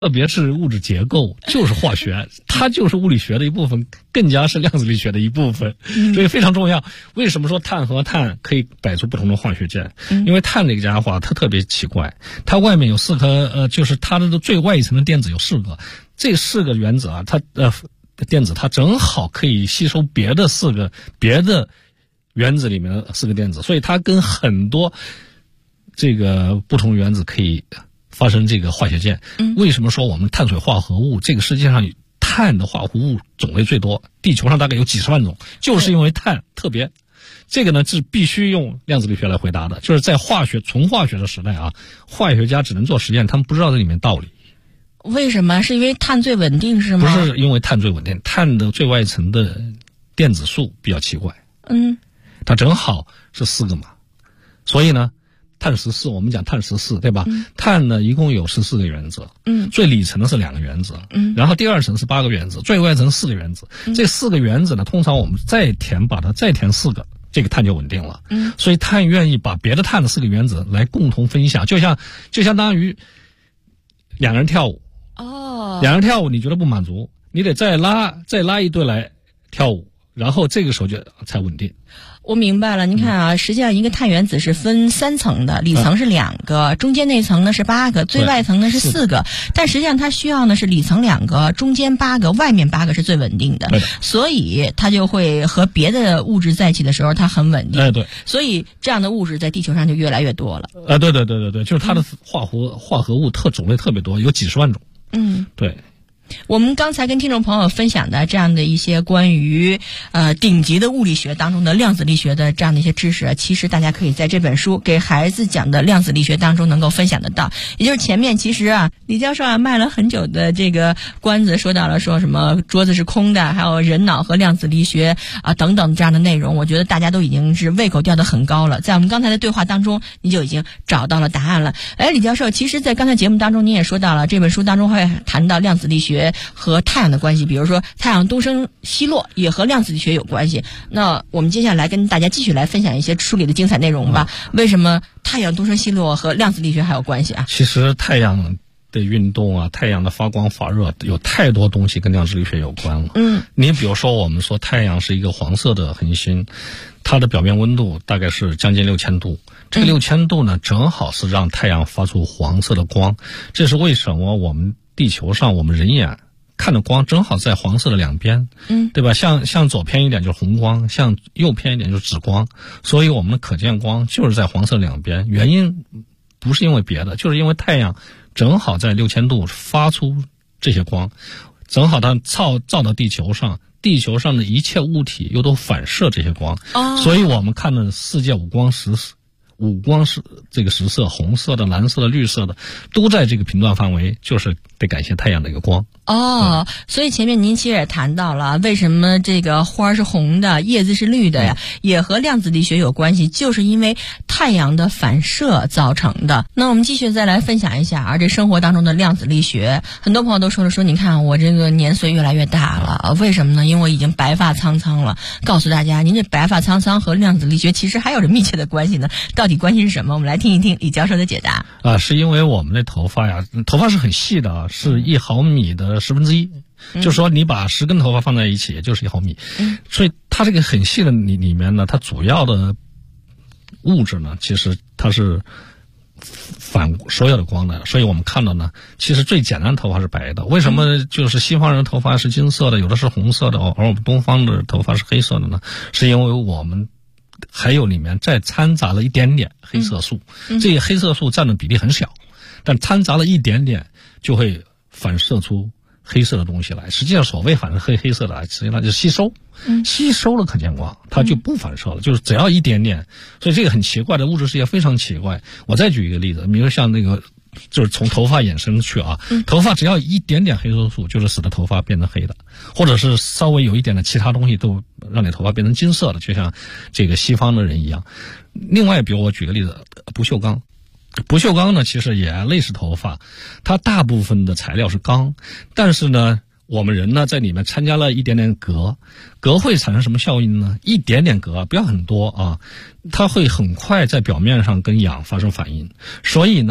特别是物质结构就是化学，它就是物理学的一部分，更加是量子力学的一部分，所以非常重要。为什么说碳和碳可以摆出不同的化学键？因为碳这个家伙它特别奇怪，它外面有4颗就是它的最外一层的电子有4个，这4个原子啊，它电子它正好可以吸收别的原子里面的4个电子，所以它跟很多这个不同原子可以发生这个化学键。为什么说我们碳水化合物这个世界上碳的化合物种类最多，地球上大概有几十万种，就是因为碳特别。这个呢是必须用量子力学来回答的，就是在纯化学的时代啊，化学家只能做实验，他们不知道这里面道理。 为什么？是因为碳最稳定是吗？ 不是因为碳最稳定，碳的最外层的电子数比较奇怪。它正好是4个嘛，所以呢碳14，我们讲碳14，对吧？碳呢一共有14个原子，最里层的是2个原子，然后第二层是8个原子，最外层4个原子。这4个原子呢，通常我们把它再填4个，这个碳就稳定了。所以碳愿意把别的碳的4个原子来共同分享，就相当于2个人跳舞。2个人跳舞你觉得不满足，你得再拉一对来跳舞，然后这个时候就才稳定。 我明白了，您看啊，实际上一个碳原子是分3层的，里层是2个，中间那层呢是8个，最外层呢是4个，但实际上它需要呢是里层2个，中间8个，外面8个是最稳定的，所以它就会和别的物质在一起的时候它很稳定。 对， 所以这样的物质在地球上就越来越多了。 对，就是它的化合物种类特别多，有几十万种。对。 我们刚才跟听众朋友分享的这样的一些关于顶级的物理学当中的量子力学的这样的一些知识，其实大家可以在这本书给孩子讲的量子力学当中能够分享得到。也就是前面其实啊，李教授卖了很久的这个关子，说到了说什么桌子是空的，还有人脑和量子力学等等这样的内容，我觉得大家都已经是胃口吊得很高了。在我们刚才的对话当中，你就已经找到了答案了。李教授，其实在刚才节目当中你也说到了，这本书当中会谈到量子力学和太阳的关系，比如说太阳东升西落也和量子力学有关系。那我们接下来跟大家继续来分享一些书里的精彩内容吧。为什么太阳东升西落和量子力学还有关系啊？ 其实太阳的运动啊，太阳的发光发热，有太多东西跟量子力学有关了。你比如说我们说太阳是一个黄色的恒星，它的表面温度大概是将近6000度，这个6000度呢正好是让太阳发出黄色的光。这是为什么我们地球上我们人眼看的光正好在黄色的两边，对吧？向左偏一点就是红光，向右偏一点就是紫光，所以我们的可见光就是在黄色两边。原因不是因为别的，就是因为太阳正好在6000度发出这些光，正好它照到地球上，地球上的一切物体又都反射这些光，所以我们看的世界五光十这个10色，红色的、蓝色的、绿色的，都在这个频段范围，就是得感谢太阳的一个光。 所以前面您其实也谈到了，为什么这个花是红的，叶子是绿的呀，也和量子力学有关系，就是因为太阳的反射造成的。那我们继续再来分享一下这生活当中的量子力学。很多朋友都说你看我这个年岁越来越大了，为什么呢？因为我已经白发苍苍了。告诉大家，您这白发苍苍和量子力学其实还有着密切的关系呢。到底关系是什么？我们来听一听李教授的解答。 是因为我们的头发是很细的，是1毫米的1/10，就是说你把10根头发放在一起也就是1毫米，所以它这个很细的里面呢，它主要的物质呢，其实它是反所有的光的，所以我们看到呢，其实最简单的头发是白的。为什么就是西方人头发是金色的，有的是红色的，而我们东方的头发是黑色的呢？是因为我们还有里面再掺杂了一点点黑色素，这个黑色素占的比例很小，但掺杂了一点点就会反射出黑色的东西来。实际上所谓反射黑色的，实际上就是吸收了可见光，它就不反射了，就是只要一点点。所以这个很奇怪的物质世界非常奇怪。我再举一个例子，比如像那个就是从头发衍生去头发只要一点点黑色素，就是使得头发变成黑的，或者是稍微有一点的其他东西都让你头发变成金色的，就像这个西方的人一样。另外比如我举个例子，不锈钢呢其实也类似头发，它大部分的材料是钢，但是呢我们人呢在里面参加了一点点镉会产生什么效应呢？一点点镉不要很多它会很快在表面上跟氧发生反应，所以呢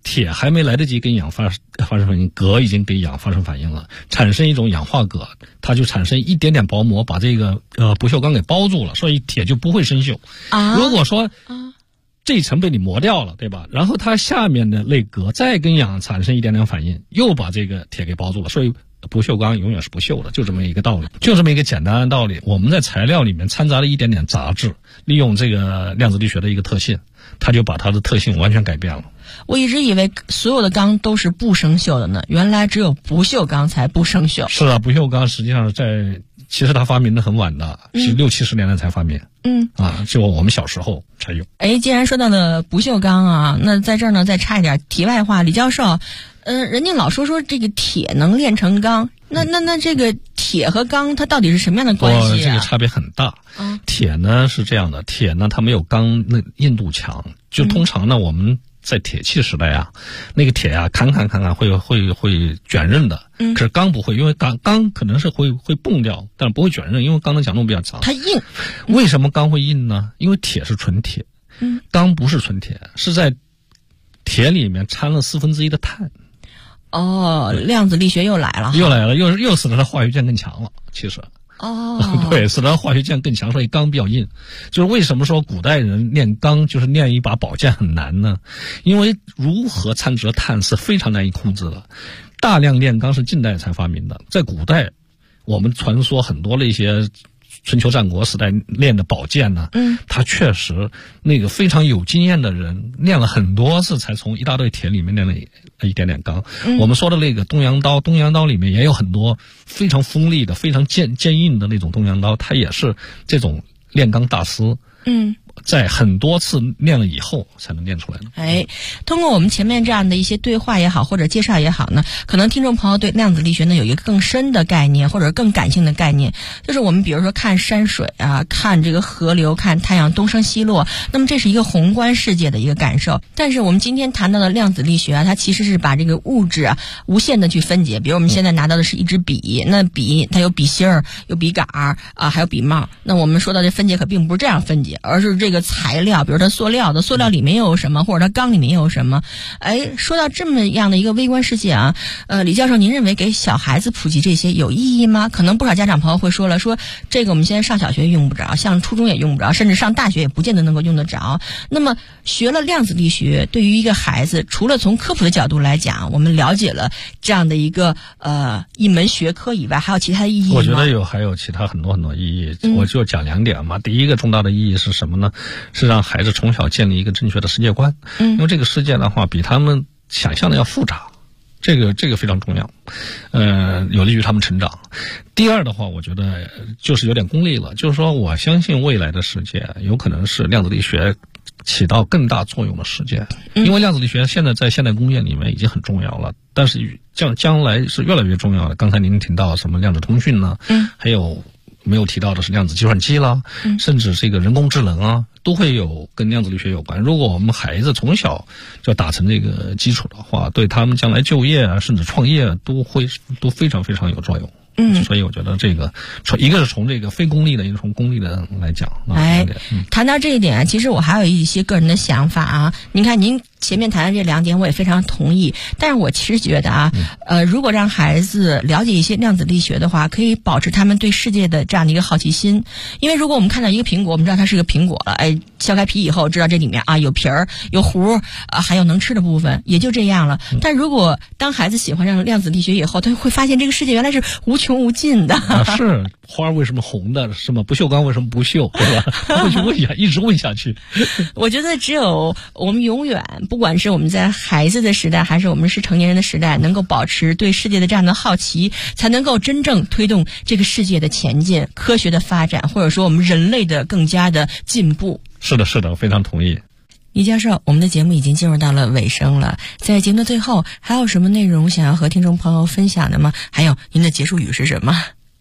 铁还没来得及跟氧发生反应，镉已经给氧发生反应了，产生一种氧化镉，它就产生一点点薄膜把这个不锈钢给包住了，所以铁就不会生锈。如果说这一层被你磨掉了，对吧？然后它下面的那镉再跟氧产生一点点反应，又把这个铁给包住了，所以不锈钢永远是不锈的，就这么一个道理，就这么一个简单的道理。我们在材料里面掺杂了一点点杂质，利用这个量子力学的一个特性，它就把它的特性完全改变了。 我一直以为所有的钢都是不生锈的呢，原来只有不锈钢才不生锈。 是啊，不锈钢实际上其实它发明的很晚的，是60、70年代才发明。就我们小时候才有。 既然说到了不锈钢啊，那在这儿呢再插一点题外话，李教授，人家老说这个铁能炼成钢，那这个铁和钢它到底是什么样的关系啊？ 这个差别很大。铁呢是这样的，铁呢它没有钢那硬度强，就通常呢我们在铁器时代啊，那个铁啊砍会卷刃的，可是钢不会，因为钢可能是会崩掉，但是不会卷刃，因为钢的强度比较长。 它硬。 为什么钢会硬呢？因为铁是纯铁，钢不是纯铁，是在铁里面掺了1/4的碳。 量子力学又来了， 又使得它化学键更强了，其实。对，使得化学键更强，所以钢比较硬。就是为什么说古代人炼钢就是炼一把宝剑很难呢？因为如何掺杂碳是非常难以控制的。大量炼钢是近代才发明的，在古代我们传说很多的一些春秋战国时代练的宝剑呢，他确实那个非常有经验的人练了很多次才从一大堆铁里面练了一点点钢。我们说的那个东洋刀里面也有很多非常锋利的非常坚硬的那种东洋刀，它也是这种炼钢大师在很多次练了以后才能练出来的。 通过我们前面这样的一些对话也好，或者介绍也好呢，可能听众朋友对量子力学呢有一个更深的概念，或者更感性的概念，就是我们比如说看山水啊，看这个河流，看太阳东升西落，那么这是一个宏观世界的一个感受。但是我们今天谈到的量子力学啊，它其实是把这个物质啊无限的去分解。比如我们现在拿到的是一支笔，那笔它有笔芯儿，有笔杆儿啊，还有笔帽。那我们说到这分解可并不是这样分解，而是这个材料，比如它塑料里面有什么，或者它钢里面有什么。说到这么样的一个微观世界啊，李教授，您认为给小孩子普及这些有意义吗？可能不少家长朋友会说了，说这个我们现在上小学用不着，上初中也用不着，甚至上大学也不见得能够用得着。那么学了量子力学，对于一个孩子，除了从科普的角度来讲，我们了解了这样的一个一门学科以外，还有其他的意义吗？ 我觉得还有其他很多意义，我就讲2点嘛。第一个重大的意义是什么呢？是让孩子从小建立一个正确的世界观。因为这个世界的话比他们想象的要复杂，这个非常重要，有利于他们成长。第二的话，我觉得就是有点功利了，就是说我相信未来的世界有可能是量子力学起到更大作用的世界。因为量子力学现在在现代工业里面已经很重要了，但是将来是越来越重要的。刚才您提到什么量子通讯呢？还有没有提到的是量子计算机啦，甚至这个人工智能啊，都会有跟量子力学有关。如果我们孩子从小就打成这个基础的话，对他们将来就业啊，甚至创业啊，都非常非常有作用。所以我觉得这个一个是从这个非功利的，一个从功利的来讲。 谈到这一点啊，其实我还有一些个人的想法啊。您看，您前面谈的这2点我也非常同意，但是我其实觉得啊，如果让孩子了解一些量子力学的话，可以保持他们对世界的这样的一个好奇心。因为如果我们看到一个苹果，我们知道它是个苹果了，削开皮以后知道这里面啊有皮儿有核还有能吃的部分，也就这样了。但如果当孩子喜欢上量子力学以后，他会发现这个世界原来是无穷无尽的。 是花为什么红的，什么不锈钢为什么不锈，对吧？会去问一直问下去。 我觉得只有我们永远，不管是我们在孩子的时代，还是我们是成年人的时代，能够保持对世界的这样的好奇，才能够真正推动这个世界的前进，科学的发展，或者说我们人类的更加的进步。 是的，我非常同意。 李教授，我们的节目已经进入到了尾声了，在节目的最后，还有什么内容想要和听众朋友分享的吗？还有您的结束语是什么？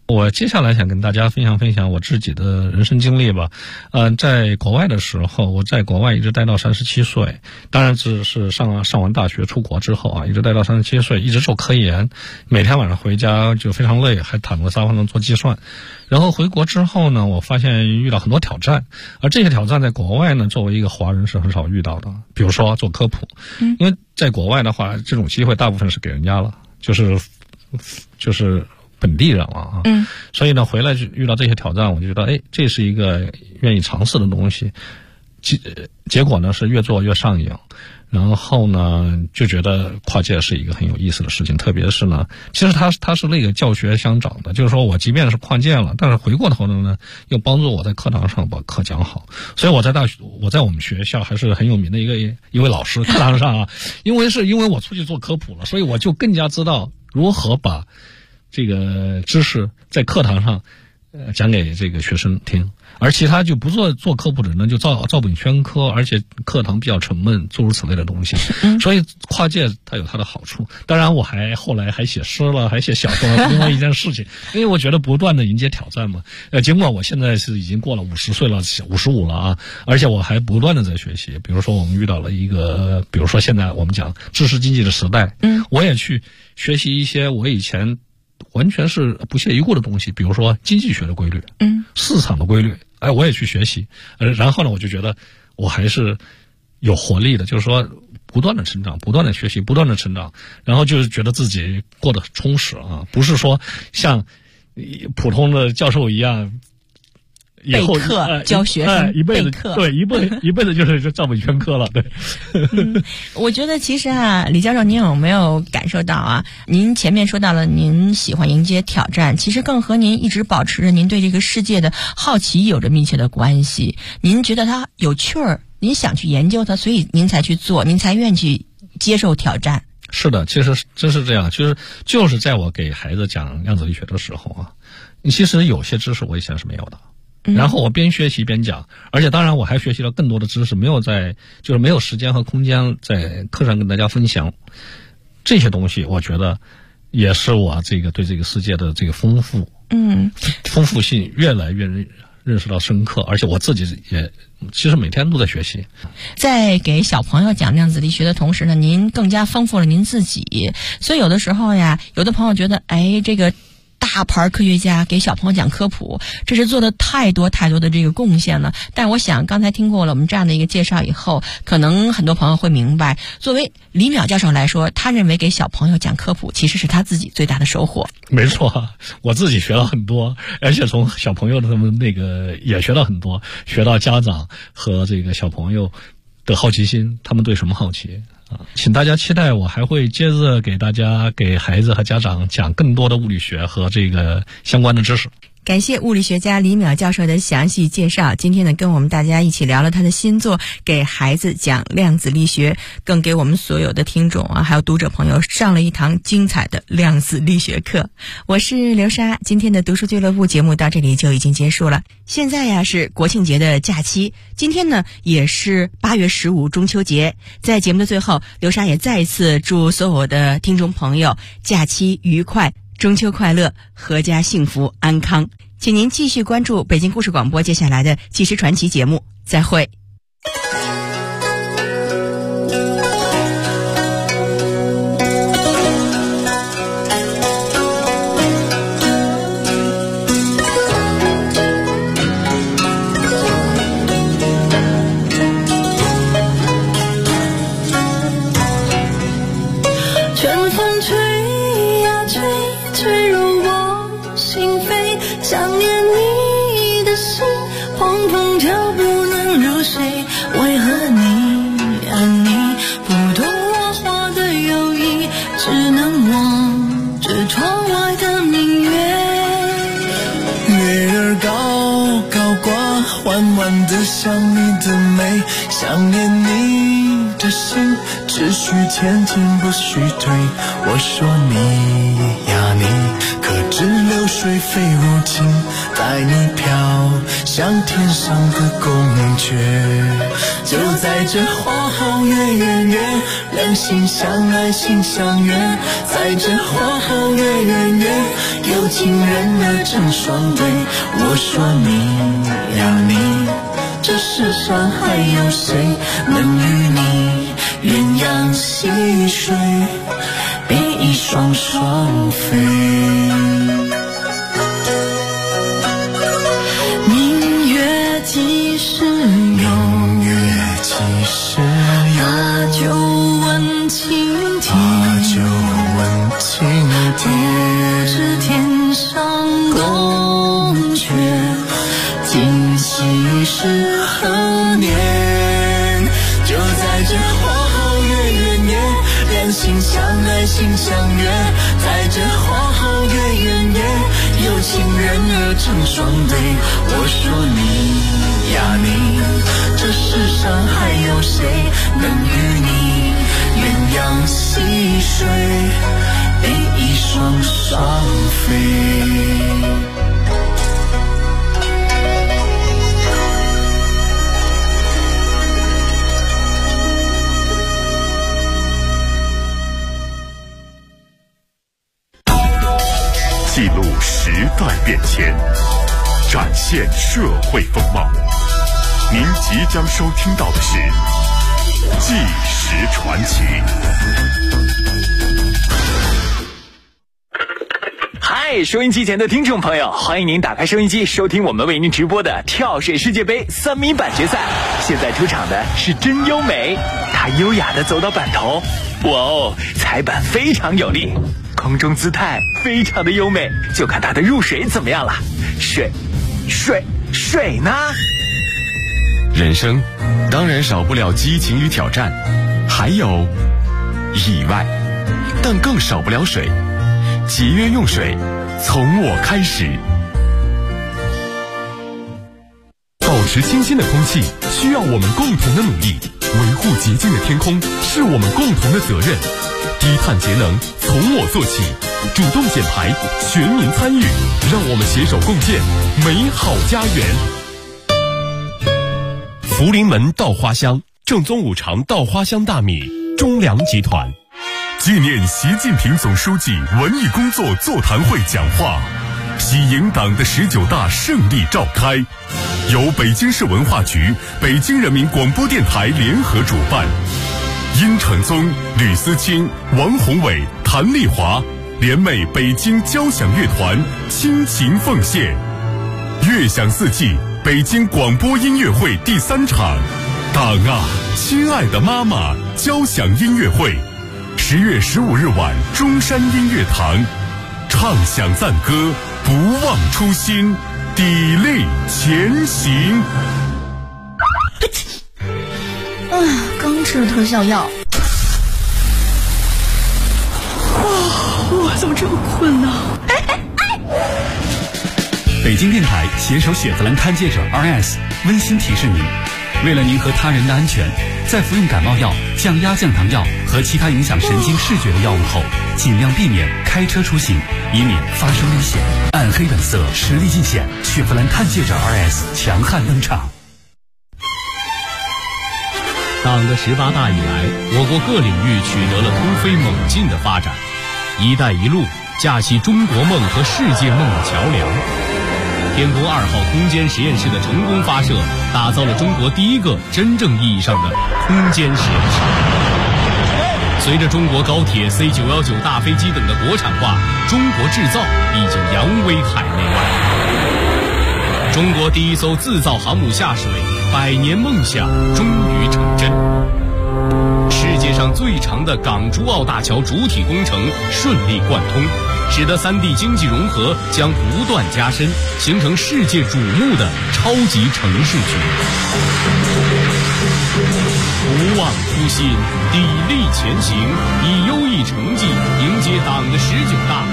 我接下来想跟大家分享我自己的人生经历吧。在国外的时候，我在国外一直待到37岁，当然只是上完大学出国之后啊，一直待到37岁，一直做科研，每天晚上回家就非常累，还躺在沙发上做计算。然后回国之后呢，我发现遇到很多挑战，而这些挑战在国外呢，作为一个华人是很少遇到的。比如说做科普，因为在国外的话，这种机会大部分是给人家了，就是本地人了啊，所以呢，回来就遇到这些挑战，我就觉得，这是一个愿意尝试的东西。结果呢是越做越上瘾，然后呢就觉得跨界是一个很有意思的事情，特别是呢，其实它是那个教学相长的，就是说我即便是跨界了，但是回过头来呢，又帮助我在课堂上把课讲好。所以我在我们学校还是很有名的一位老师，课堂上啊，因为我出去做科普了，所以我就更加知道如何把这个知识在课堂上讲给这个学生听，而其他就不做科普的人呢，就照本宣科，而且课堂比较沉闷，诸如此类的东西。所以跨界它有它的好处。当然我后来还写诗了，还写小说了，另外一件事情，因为我觉得不断的迎接挑战嘛。尽管我现在是已经过了50岁了，55了啊，而且我还不断的在学习。比如说我们遇到了比如说现在我们讲知识经济的时代，我也去学习一些我以前完全是不屑一顾的东西，比如说经济学的规律，市场的规律，我也去学习。然后呢，我就觉得我还是有活力的，就是说不断的成长，不断的学习，不断的成长，然后就是觉得自己过得很充实啊，不是说像普通的教授一样备课教学生一辈子备课， 对，一辈子就是照本宣科了，对。 我觉得其实啊，李教授，您有没有感受到啊？您前面说到了您喜欢迎接挑战，其实更和您一直保持着您对这个世界的好奇有着密切的关系。您觉得它有趣儿，您想去研究它，所以您才去做，您才愿意去接受挑战。 是的，其实真是这样。就是在我给孩子讲量子力学的时候啊，其实有些知识我以前是没有的。然后我边学习边讲，而且当然我还学习了更多的知识，没有时间和空间在课上跟大家分享这些东西。我觉得也是我对这个世界的这个丰富性越来越认识到深刻，而且我自己也其实每天都在学习。 在给小朋友讲量子力学的同时呢，您更加丰富了您自己。所以有的时候呀，有的朋友觉得，这个大牌科学家给小朋友讲科普，这是做的太多的这个贡献了。但我想刚才听过了我们这样的一个介绍以后，可能很多朋友会明白，作为李淼教授来说，他认为给小朋友讲科普其实是他自己最大的收获。 没错，我自己学了很多，而且从小朋友的他们也学到很多，学到家长和这个小朋友的好奇心，他们对什么好奇。请大家期待我还会接着给孩子和家长讲更多的物理学和这个相关的知识。 感谢物理学家李淼教授的详细介绍。今天呢，跟我们大家一起聊了他的新作《给孩子讲量子力学》，更给我们所有的听众还有读者朋友上了一堂精彩的量子力学课。我是刘莎，今天的读书俱乐部节目到这里就已经结束了。现在呀是国庆节的假期，今天呢也是8月15中秋节。在节目的最后，刘莎也再一次祝所有的听众朋友假期愉快，中秋快乐，阖家幸福安康。请您继续关注北京故事广播接下来的纪实传奇节目，再会。 春风吹呀吹，吹入我心扉，想念你的心，砰砰跳不能入睡。为何你啊你不懂我话的友谊，只能望着窗外的明月。月儿高高挂，缓缓地想你的美，想念你的心，只许前进不许退。我说你呀你，可知流水飞如镜，带你飘向天上的宫阙。就在这花好月圆月，两心相爱心相悦，在这花好月圆月，有有情人儿成双对。我说你呀你，这世上还有谁能与你鸳鸯戏水，比翼双双飞。明月几时有？明月几时有？把酒问青天，把酒问青天。不知天上宫阙，今夕是何年？就在这花好月圆夜，两心相爱心相悦。在这花好月圆夜，有情人儿成双对。我说你呀你，这世上还有谁能与你鸳鸯戏水，比翼双双飞。 记录时代变迁，展现社会风貌。您即将收听到的是《纪实传奇》。 嗨，收音机前的听众朋友，欢迎您打开收音机，收听我们为您直播的跳水世界杯3米板决赛。现在出场的是真优美，她优雅地走到板头，哇哦，踩板非常有力，空中姿态非常的优美，就看她的入水怎么样了。水呢？ 人生当然少不了激情与挑战，还有意外，但更少不了水。节约用水，从我开始。保持清新的空气需要我们共同的努力，维护洁净的天空是我们共同的责任。低碳节能从我做起，主动减排，全民参与，让我们携手共建美好家园。福临门稻花香，正宗五常稻花香大米，中粮集团。纪念习近平总书记文艺工作座谈会讲话，喜迎党的19大胜利召开，由北京市文化局、北京人民广播电台联合主办。殷承宗、吕思清、王宏伟、谭丽华联袂北京交响乐团倾情奉献。乐享四季北京广播音乐会第3场，党啊，亲爱的妈妈交响音乐会，10月15日晚中山音乐堂，唱响赞歌，不忘初心，砥砺前行。 刚吃了特效药。我怎么这么困呢？ 北京电台携手雪佛兰探界者 RS 温馨提示您，为了您和他人的安全，在服用感冒药、降压降糖药和其他影响神经视觉的药物后，尽量避免开车出行，以免发生危险。暗黑本色，实力尽显，雪佛兰探界者 RS 强悍登场。 党的18大以来，我国各领域取得了突飞猛进的发展，一带一路架起中国梦和世界梦的桥梁。天宫2号空间实验室的成功发射，打造了中国第一个真正意义上的空间实验室。随着中国高铁 C919 大飞机等的国产化，中国制造已经扬威海内外。中国第一艘自造航母下水，100年梦想终于成真。世界上最长的港珠澳大桥主体工程顺利贯通，使得3地经济融合将不断加深，形成世界瞩目的超级城市群。不忘初心，砥砺前行，以优异成绩迎接党的19大，